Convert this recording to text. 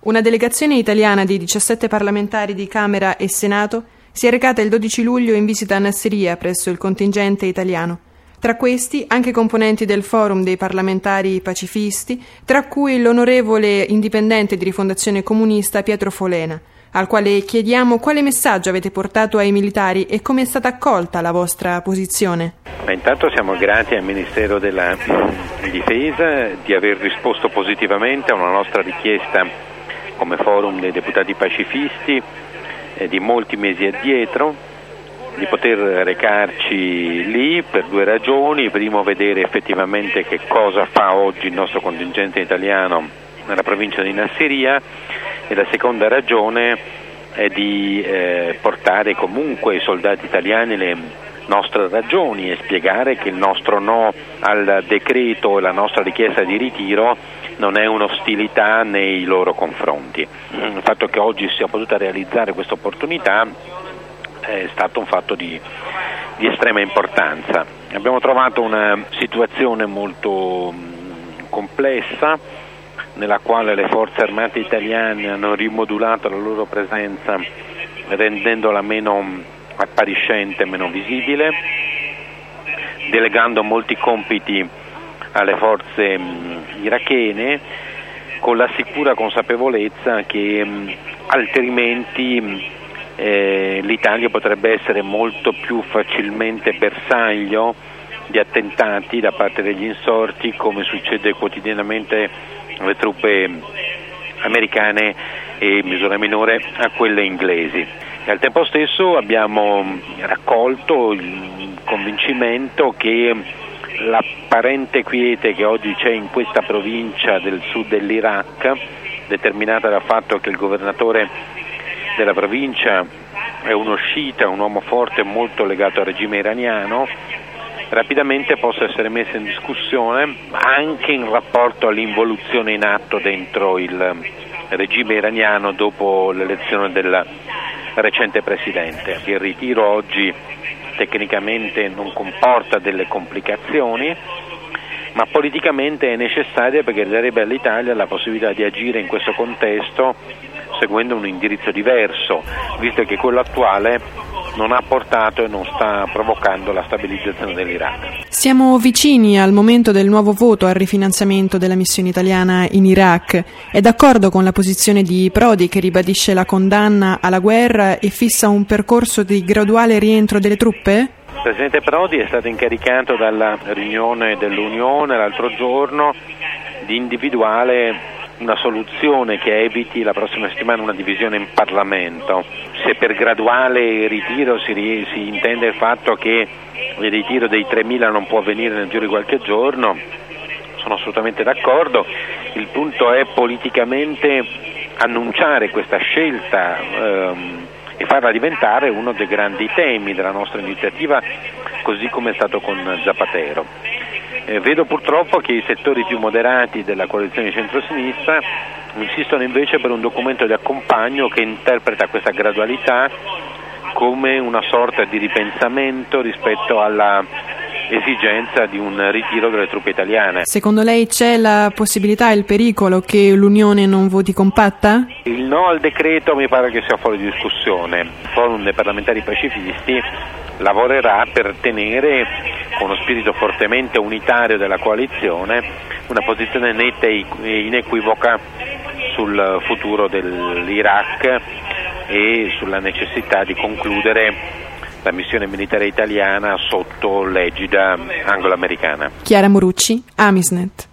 Una delegazione italiana di 17 parlamentari di Camera e Senato si è recata il 12 luglio in visita a Nassiriya presso il contingente italiano. Tra questi anche componenti del Forum dei parlamentari pacifisti, tra cui l'onorevole indipendente di Rifondazione Comunista Pietro Folena, al quale chiediamo quale messaggio avete portato ai militari e come è stata accolta la vostra posizione. Intanto siamo grati al Ministero della Difesa di aver risposto positivamente a una nostra richiesta come forum dei deputati pacifisti di molti mesi addietro, di poter recarci lì per due ragioni: primo, vedere effettivamente che cosa fa oggi il nostro contingente italiano nella provincia di Nassiriya, e la seconda ragione è di portare comunque ai soldati italiani le nostre ragioni e spiegare che il nostro no al decreto e la nostra richiesta di ritiro non è un'ostilità nei loro confronti. Il fatto che oggi sia potuta realizzare questa opportunità è stato un fatto di estrema importanza. Abbiamo trovato una situazione molto complessa, nella quale le forze armate italiane hanno rimodulato la loro presenza rendendola meno appariscente, meno visibile, delegando molti compiti alle forze irachene, con la sicura consapevolezza che altrimenti l'Italia potrebbe essere molto più facilmente bersaglio di attentati da parte degli insorti, come succede quotidianamente alle truppe americane e in misura minore a quelle inglesi. E al tempo stesso abbiamo raccolto il convincimento che l'apparente quiete che oggi c'è in questa provincia del sud dell'Iraq, determinata dal fatto che il governatore della provincia è uno sciita, un uomo forte molto legato al regime iraniano, rapidamente possa essere messa in discussione anche in rapporto all'involuzione in atto dentro il regime iraniano dopo l'elezione del recente presidente. Il ritiro oggi tecnicamente non comporta delle complicazioni, ma politicamente è necessaria perché darebbe all'Italia la possibilità di agire in questo contesto seguendo un indirizzo diverso, visto che quello attuale non ha portato e non sta provocando la stabilizzazione dell'Iraq. Siamo vicini al momento del nuovo voto al rifinanziamento della missione italiana in Iraq. È d'accordo con la posizione di Prodi, che ribadisce la condanna alla guerra e fissa un percorso di graduale rientro delle truppe? Il Presidente Prodi è stato incaricato dalla riunione dell'Unione l'altro giorno di individuare una soluzione che eviti la prossima settimana una divisione in Parlamento. Se per graduale ritiro si intende il fatto che il ritiro dei 3.000 non può avvenire nel giro di qualche giorno, sono assolutamente d'accordo. Il punto è politicamente annunciare questa scelta e farla diventare uno dei grandi temi della nostra iniziativa, così come è stato con Zapatero. Vedo purtroppo che i settori più moderati della coalizione di centrosinistra insistono invece per un documento di accompagno che interpreta questa gradualità come una sorta di ripensamento rispetto alla esigenza di un ritiro delle truppe italiane. Secondo lei c'è la possibilità e il pericolo che l'Unione non voti compatta? Il no al decreto mi pare che sia fuori discussione. Il Forum dei parlamentari pacifisti lavorerà per tenere, con uno spirito fortemente unitario della coalizione, una posizione netta e inequivoca sul futuro dell'Iraq e sulla necessità di concludere la missione militare italiana sotto l'egida anglo-americana. Chiara Morucci, Amisnet.